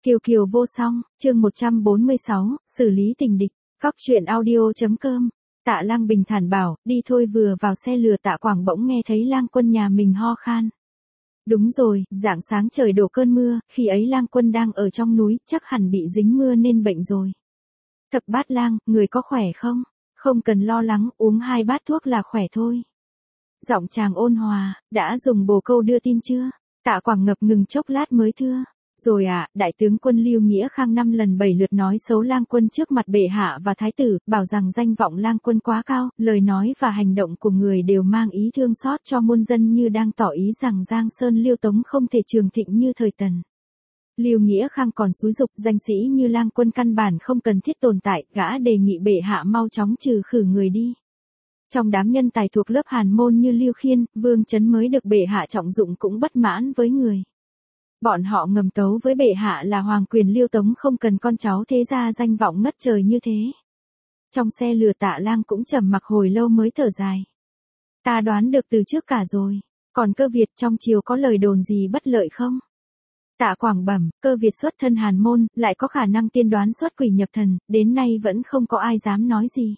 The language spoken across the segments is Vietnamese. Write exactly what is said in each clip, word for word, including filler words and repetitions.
Kiều Kiều vô song, chương một trăm bốn mươi sáu, xử lý tình địch, Cóc truyện audio.com. Tạ Lang bình thản bảo, đi thôi. Vừa vào xe lừa Tạ Quảng bỗng nghe thấy Lang Quân nhà mình ho khan. Đúng rồi, rạng sáng trời đổ cơn mưa, khi ấy Lang Quân đang ở trong núi, chắc hẳn bị dính mưa nên bệnh rồi. Thập Bát Lang, người có khỏe không? Không cần lo lắng, uống hai bát thuốc là khỏe thôi. Giọng chàng ôn hòa, đã dùng bồ câu đưa tin chưa? Tạ Quảng ngập ngừng chốc lát mới thưa. Rồi à, đại tướng quân Lưu Nghĩa Khang năm lần bảy lượt nói xấu Lang Quân trước mặt bệ hạ và thái tử, bảo rằng danh vọng Lang Quân quá cao, lời nói và hành động của người đều mang ý thương xót cho muôn dân, như đang tỏ ý rằng Giang Sơn Liêu Tống không thể trường thịnh như thời Tần. Lưu Nghĩa Khang còn xúi giục danh sĩ như Lang Quân căn bản không cần thiết tồn tại, gã đề nghị bệ hạ mau chóng trừ khử người đi. Trong đám nhân tài thuộc lớp Hàn Môn như Lưu Khiên, Vương Chấn mới được bệ hạ trọng dụng cũng bất mãn với người. Bọn họ ngầm tấu với bệ hạ là hoàng quyền Liêu Tống không cần con cháu thế gia danh vọng ngất trời như thế. Trong xe lừa Tạ Lang cũng trầm mặc hồi lâu mới thở dài. Ta đoán được từ trước cả rồi, còn Cơ Việt trong triều có lời đồn gì bất lợi không? Tạ Quảng bẩm, Cơ Việt xuất thân Hàn Môn, lại có khả năng tiên đoán xuất quỷ nhập thần, đến nay vẫn không có ai dám nói gì.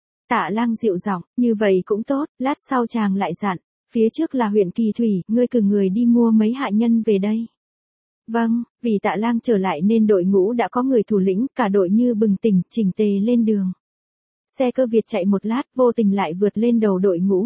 Tạ Lang dịu giọng, như vậy cũng tốt, lát sau chàng lại dặn, phía trước là huyện Kỳ Thủy, ngươi cử người đi mua mấy hạ nhân về đây. Vâng, vì Tạ Lang trở lại nên đội ngũ đã có người thủ lĩnh, cả đội như bừng tỉnh, chỉnh tề lên đường. Xe Cơ Việt chạy một lát, vô tình lại vượt lên đầu đội ngũ.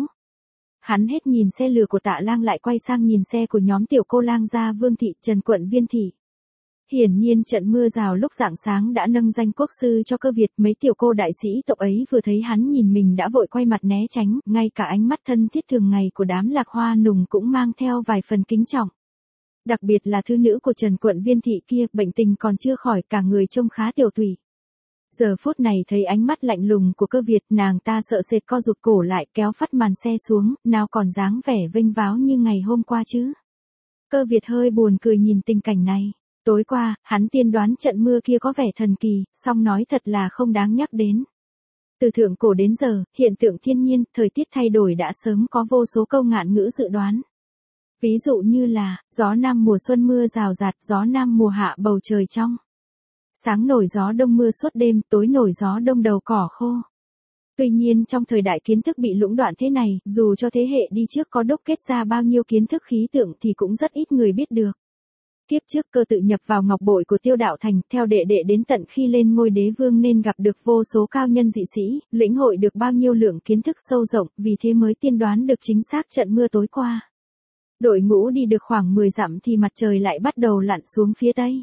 Hắn hết nhìn xe lừa của Tạ Lang lại quay sang nhìn xe của nhóm tiểu cô lang gia Vương Thị, Trần Quận Viên Thị. Hiển nhiên trận mưa rào lúc rạng sáng đã nâng danh quốc sư cho Cơ Việt, mấy tiểu cô đại sĩ tộc ấy vừa thấy hắn nhìn mình đã vội quay mặt né tránh, ngay cả ánh mắt thân thiết thường ngày của đám lạc hoa nùng cũng mang theo vài phần kính trọng. Đặc biệt là thư nữ của Trần Quận Viên Thị kia, bệnh tình còn chưa khỏi, cả người trông khá tiểu tụy. Giờ phút này thấy ánh mắt lạnh lùng của Cơ Việt, nàng ta sợ sệt co rụt cổ lại, kéo phắt màn xe xuống, nào còn dáng vẻ vênh váo như ngày hôm qua chứ. Cơ Việt hơi buồn cười nhìn tình cảnh này. Tối qua, hắn tiên đoán trận mưa kia có vẻ thần kỳ, song nói thật là không đáng nhắc đến. Từ thượng cổ đến giờ, hiện tượng thiên nhiên, thời tiết thay đổi đã sớm có vô số câu ngạn ngữ dự đoán. Ví dụ như là, gió nam mùa xuân mưa rào rạt, gió nam mùa hạ bầu trời trong. Sáng nổi gió đông mưa suốt đêm, tối nổi gió đông đầu cỏ khô. Tuy nhiên trong thời đại kiến thức bị lũng đoạn thế này, dù cho thế hệ đi trước có đúc kết ra bao nhiêu kiến thức khí tượng thì cũng rất ít người biết được. Kiếp trước Cơ tự nhập vào ngọc bội của Tiêu Đạo Thành, theo đệ đệ đến tận khi lên ngôi đế vương nên gặp được vô số cao nhân dị sĩ, lĩnh hội được bao nhiêu lượng kiến thức sâu rộng, vì thế mới tiên đoán được chính xác trận mưa tối qua. Đội ngũ đi được khoảng mười dặm thì mặt trời lại bắt đầu lặn xuống phía tây.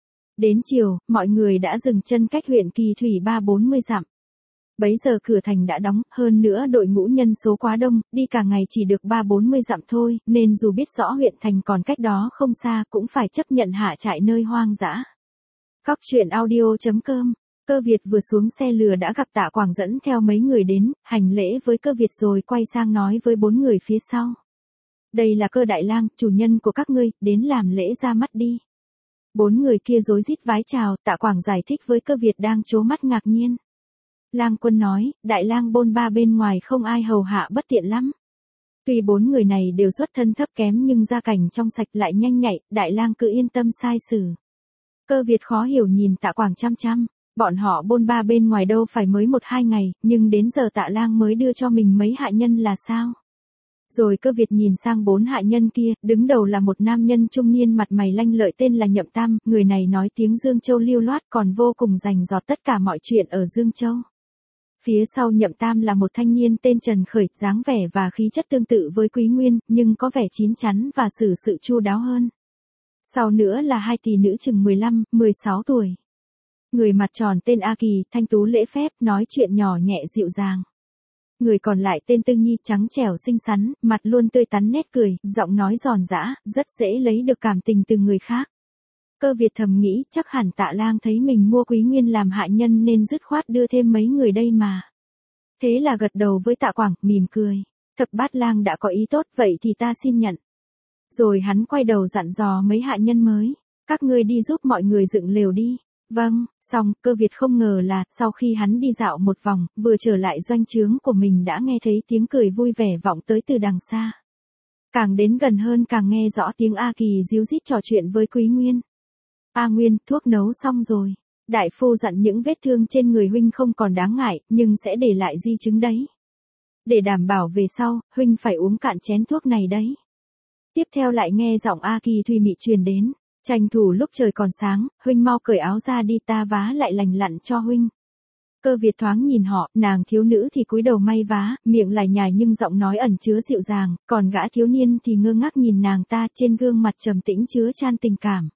Đến chiều, mọi người đã dừng chân cách huyện Kỳ Thủy ba bốn mươi dặm. Bấy giờ cửa thành đã đóng, hơn nữa đội ngũ nhân số quá đông, đi cả ngày chỉ được ba bốn mươi dặm thôi, nên dù biết rõ huyện thành còn cách đó không xa, cũng phải chấp nhận hạ trại nơi hoang dã. Cóc truyện audio.com. Cơ Việt vừa xuống xe lừa đã gặp Tạ Quảng dẫn theo mấy người đến, hành lễ với Cơ Việt rồi quay sang nói với bốn người phía sau. Đây là Cơ Đại Lang, chủ nhân của các ngươi, đến làm lễ ra mắt đi. Bốn người kia rối rít vái chào, Tạ Quảng giải thích với Cơ Việt đang trố mắt ngạc nhiên. Lang Quân nói, Đại Lang bôn ba bên ngoài không ai hầu hạ bất tiện lắm. Tuy bốn người này đều xuất thân thấp kém nhưng gia cảnh trong sạch lại nhanh nhạy, Đại Lang cứ yên tâm sai xử. Cơ Việt khó hiểu nhìn Tạ Quảng chăm chăm, bọn họ bôn ba bên ngoài đâu phải mới một hai ngày, nhưng đến giờ Tạ Lang mới đưa cho mình mấy hạ nhân là sao? Rồi Cơ Việt nhìn sang bốn hạ nhân kia, đứng đầu là một nam nhân trung niên mặt mày lanh lợi tên là Nhậm Tam, người này nói tiếng Dương Châu lưu loát còn vô cùng rành rọt tất cả mọi chuyện ở Dương Châu. Phía sau Nhậm Tam là một thanh niên tên Trần Khởi, dáng vẻ và khí chất tương tự với Quý Nguyên, nhưng có vẻ chín chắn và xử sự chu đáo hơn. Sau nữa là hai tỷ nữ chừng mười lăm, mười sáu tuổi. Người mặt tròn tên A Kỳ, thanh tú lễ phép, nói chuyện nhỏ nhẹ dịu dàng. Người còn lại tên Tư Nhi, trắng trẻo xinh xắn, mặt luôn tươi tắn nét cười, giọng nói giòn giã, rất dễ lấy được cảm tình từ người khác. Cơ Việt thầm nghĩ chắc hẳn Tạ Lang thấy mình mua Quý Nguyên làm hạ nhân nên dứt khoát đưa thêm mấy người đây mà. Thế là gật đầu với Tạ Quảng, mỉm cười. Thập Bát Lang đã có ý tốt, vậy thì ta xin nhận. Rồi hắn quay đầu dặn dò mấy hạ nhân mới. Các ngươi đi giúp mọi người dựng lều đi. Vâng, xong, Cơ Việt không ngờ là, sau khi hắn đi dạo một vòng, vừa trở lại doanh trướng của mình đã nghe thấy tiếng cười vui vẻ vọng tới từ đằng xa. Càng đến gần hơn càng nghe rõ tiếng A Kỳ díu dít trò chuyện với Quý Nguyên. A Nguyên, thuốc nấu xong rồi. Đại phu dặn những vết thương trên người huynh không còn đáng ngại, nhưng sẽ để lại di chứng đấy. Để đảm bảo về sau, huynh phải uống cạn chén thuốc này đấy. Tiếp theo lại nghe giọng A Kỳ Thùy mị truyền đến. Tranh thủ lúc trời còn sáng, huynh mau cởi áo ra đi, ta vá lại lành lặn cho huynh. Cơ Việt thoáng nhìn họ, nàng thiếu nữ thì cúi đầu may vá, miệng lải nhải nhưng giọng nói ẩn chứa dịu dàng, còn gã thiếu niên thì ngơ ngác nhìn nàng ta, trên gương mặt trầm tĩnh chứa chan tình cảm.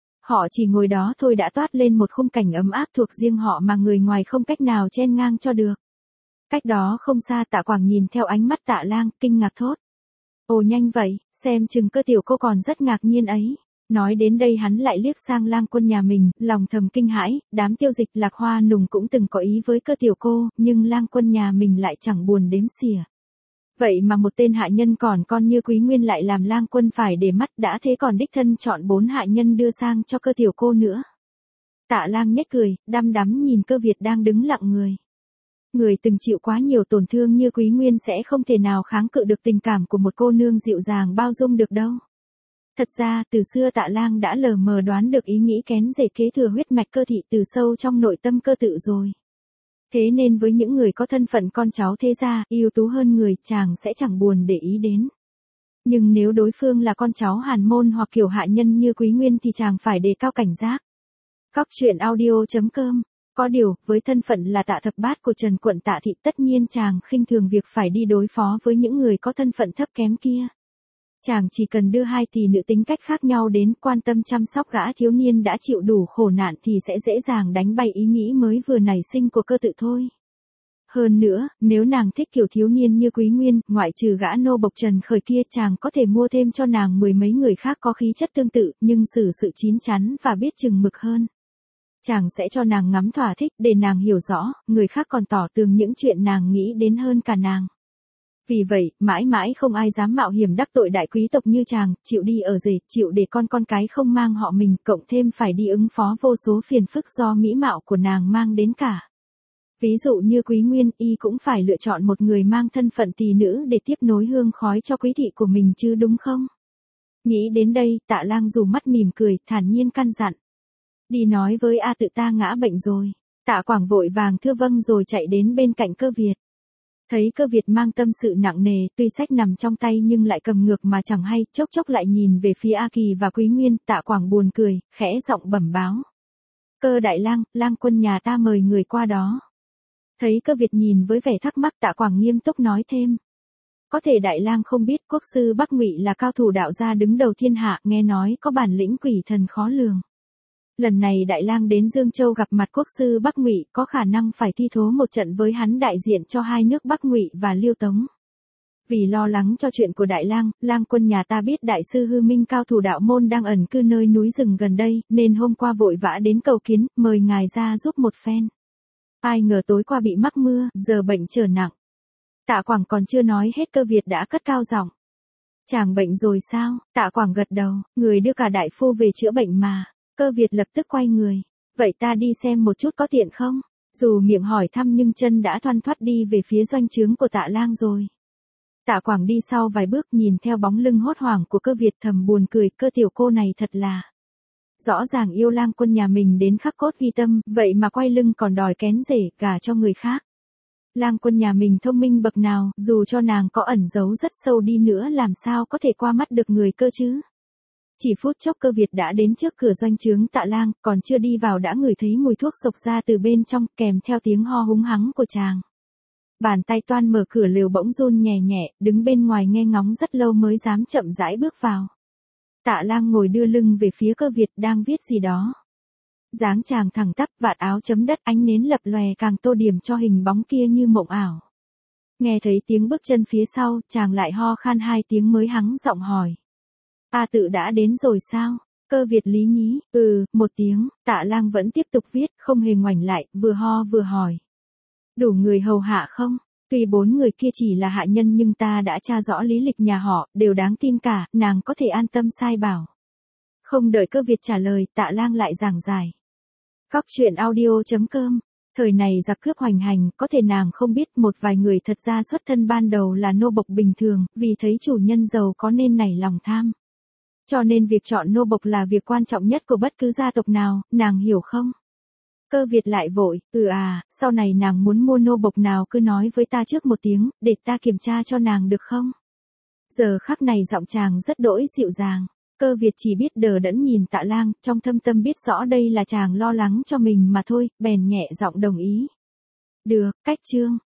Họ chỉ ngồi đó thôi đã toát lên một khung cảnh ấm áp thuộc riêng họ mà người ngoài không cách nào chen ngang cho được. Cách đó không xa Tạ Quảng nhìn theo ánh mắt Tạ Lang, kinh ngạc thốt. Ồ nhanh vậy, xem chừng Cơ tiểu cô còn rất ngạc nhiên ấy. Nói đến đây hắn lại liếc sang Lang Quân nhà mình, lòng thầm kinh hãi, đám tiêu dịch Lạc Hoa Nùng cũng từng có ý với Cơ tiểu cô, nhưng Lang Quân nhà mình lại chẳng buồn đếm xỉa. Vậy mà một tên hạ nhân còn con như Quý Nguyên lại làm Lang Quân phải để mắt, đã thế còn đích thân chọn bốn hạ nhân đưa sang cho Cơ tiểu cô nữa. Tạ Lang nhếch cười, đăm đắm nhìn Cơ Việt đang đứng lặng người. Người từng chịu quá nhiều tổn thương như Quý Nguyên sẽ không thể nào kháng cự được tình cảm của một cô nương dịu dàng bao dung được đâu. Thật ra, từ xưa Tạ Lang đã lờ mờ đoán được ý nghĩ kén rể kế thừa huyết mạch Cơ thị từ sâu trong nội tâm Cơ tự rồi. Thế nên với những người có thân phận con cháu thế gia, ưu tú hơn người, chàng sẽ chẳng buồn để ý đến. Nhưng nếu đối phương là con cháu hàn môn hoặc kiểu hạ nhân như Quý Nguyên thì chàng phải đề cao cảnh giác. Cóc truyện audio chấm com. Có điều, với thân phận là Tạ thập bát của Trần quận Tạ thị, tất nhiên chàng khinh thường việc phải đi đối phó với những người có thân phận thấp kém kia. Chàng chỉ cần đưa hai tỷ nữ tính cách khác nhau đến, quan tâm chăm sóc gã thiếu niên đã chịu đủ khổ nạn thì sẽ dễ dàng đánh bay ý nghĩ mới vừa nảy sinh của Cơ tự thôi. Hơn nữa, nếu nàng thích kiểu thiếu niên như Quý Nguyên, ngoại trừ gã nô bộc Trần Khởi kia, chàng có thể mua thêm cho nàng mười mấy người khác có khí chất tương tự, nhưng xử sự chín chắn và biết chừng mực hơn. Chàng sẽ cho nàng ngắm thỏa thích để nàng hiểu rõ, người khác còn tỏ tường những chuyện nàng nghĩ đến hơn cả nàng. Vì vậy, mãi mãi không ai dám mạo hiểm đắc tội đại quý tộc như chàng, chịu đi ở rể, chịu để con con cái không mang họ mình, cộng thêm phải đi ứng phó vô số phiền phức do mỹ mạo của nàng mang đến cả. Ví dụ như Quý Nguyên, y cũng phải lựa chọn một người mang thân phận tỳ nữ để tiếp nối hương khói cho quý thị của mình chứ đúng không? Nghĩ đến đây, Tạ Lang dù mắt mỉm cười, thản nhiên căn dặn. Đi nói với A tự ta ngã bệnh rồi. Tạ Quảng vội vàng thưa vâng rồi chạy đến bên cạnh Cơ Việt. Thấy Cơ Việt mang tâm sự nặng nề, tuy sách nằm trong tay nhưng lại cầm ngược mà chẳng hay, chốc chốc lại nhìn về phía A Kỳ và Quý Nguyên, Tạ Quảng buồn cười, khẽ giọng bẩm báo. Cơ đại lang, Lang Quân nhà ta mời người qua đó. Thấy Cơ Việt nhìn với vẻ thắc mắc, Tạ Quảng nghiêm túc nói thêm. Có thể đại lang không biết quốc sư Bắc Ngụy là cao thủ đạo gia đứng đầu thiên hạ, nghe nói có bản lĩnh quỷ thần khó lường. Lần này đại lang đến Dương Châu gặp mặt quốc sư Bắc Ngụy, có khả năng phải thi thố một trận với hắn đại diện cho hai nước Bắc Ngụy và Liêu Tống. Vì lo lắng cho chuyện của đại lang, Lang Quân nhà ta biết đại sư Hư Minh cao thủ đạo môn đang ẩn cư nơi núi rừng gần đây, nên hôm qua vội vã đến cầu kiến, mời ngài ra giúp một phen. Ai ngờ tối qua bị mắc mưa, giờ bệnh trở nặng. Tạ Quảng còn chưa nói hết, Cơ Việt đã cất cao giọng. Chàng bệnh rồi sao? Tạ Quảng gật đầu, người đưa cả đại phu về chữa bệnh mà. Cơ Việt lập tức quay người. Vậy ta đi xem một chút có tiện không? Dù miệng hỏi thăm nhưng chân đã thoăn thoắt đi về phía doanh trướng của Tạ Lang rồi. Tạ Quảng đi sau vài bước nhìn theo bóng lưng hốt hoảng của Cơ Việt thầm buồn cười, Cơ tiểu cô này thật là. Rõ ràng yêu Lang Quân nhà mình đến khắc cốt ghi tâm, vậy mà quay lưng còn đòi kén rể, gả cho người khác. Lang Quân nhà mình thông minh bậc nào, dù cho nàng có ẩn giấu rất sâu đi nữa làm sao có thể qua mắt được người Cơ chứ. Chỉ phút chốc Cơ Việt đã đến trước cửa doanh trướng Tạ Lang, còn chưa đi vào đã ngửi thấy mùi thuốc xộc ra từ bên trong, kèm theo tiếng ho húng hắng của chàng. Bàn tay toan mở cửa lều bỗng run nhẹ nhẹ, đứng bên ngoài nghe ngóng rất lâu mới dám chậm rãi bước vào. Tạ Lang ngồi đưa lưng về phía Cơ Việt đang viết gì đó. Dáng chàng thẳng tắp, vạt áo chấm đất, ánh nến lập lòe càng tô điểm cho hình bóng kia như mộng ảo. Nghe thấy tiếng bước chân phía sau, chàng lại ho khan hai tiếng mới hắng giọng hỏi. A tự đã đến rồi sao? Cơ Việt lý nhí, ừ, một tiếng. Tạ Lang vẫn tiếp tục viết, không hề ngoảnh lại, vừa ho vừa hỏi. Đủ người hầu hạ không? Tuy bốn người kia chỉ là hạ nhân nhưng ta đã tra rõ lý lịch nhà họ, đều đáng tin cả, nàng có thể an tâm sai bảo. Không đợi Cơ Việt trả lời, Tạ Lang lại giảng giải. Cóc truyện audio chấm com. Thời này giặc cướp hoành hành, có thể nàng không biết một vài người thật ra xuất thân ban đầu là nô bộc bình thường, vì thấy chủ nhân giàu có nên nảy lòng tham. Cho nên việc chọn nô bộc là việc quan trọng nhất của bất cứ gia tộc nào, nàng hiểu không? Cơ Việt lại vội, ừ à, sau này nàng muốn mua nô bộc nào cứ nói với ta trước một tiếng, để ta kiểm tra cho nàng được không? Giờ khắc này giọng chàng rất đỗi dịu dàng. Cơ Việt chỉ biết đờ đẫn nhìn Tạ Lang, trong thâm tâm biết rõ đây là chàng lo lắng cho mình mà thôi, bèn nhẹ giọng đồng ý. Được, cách chương.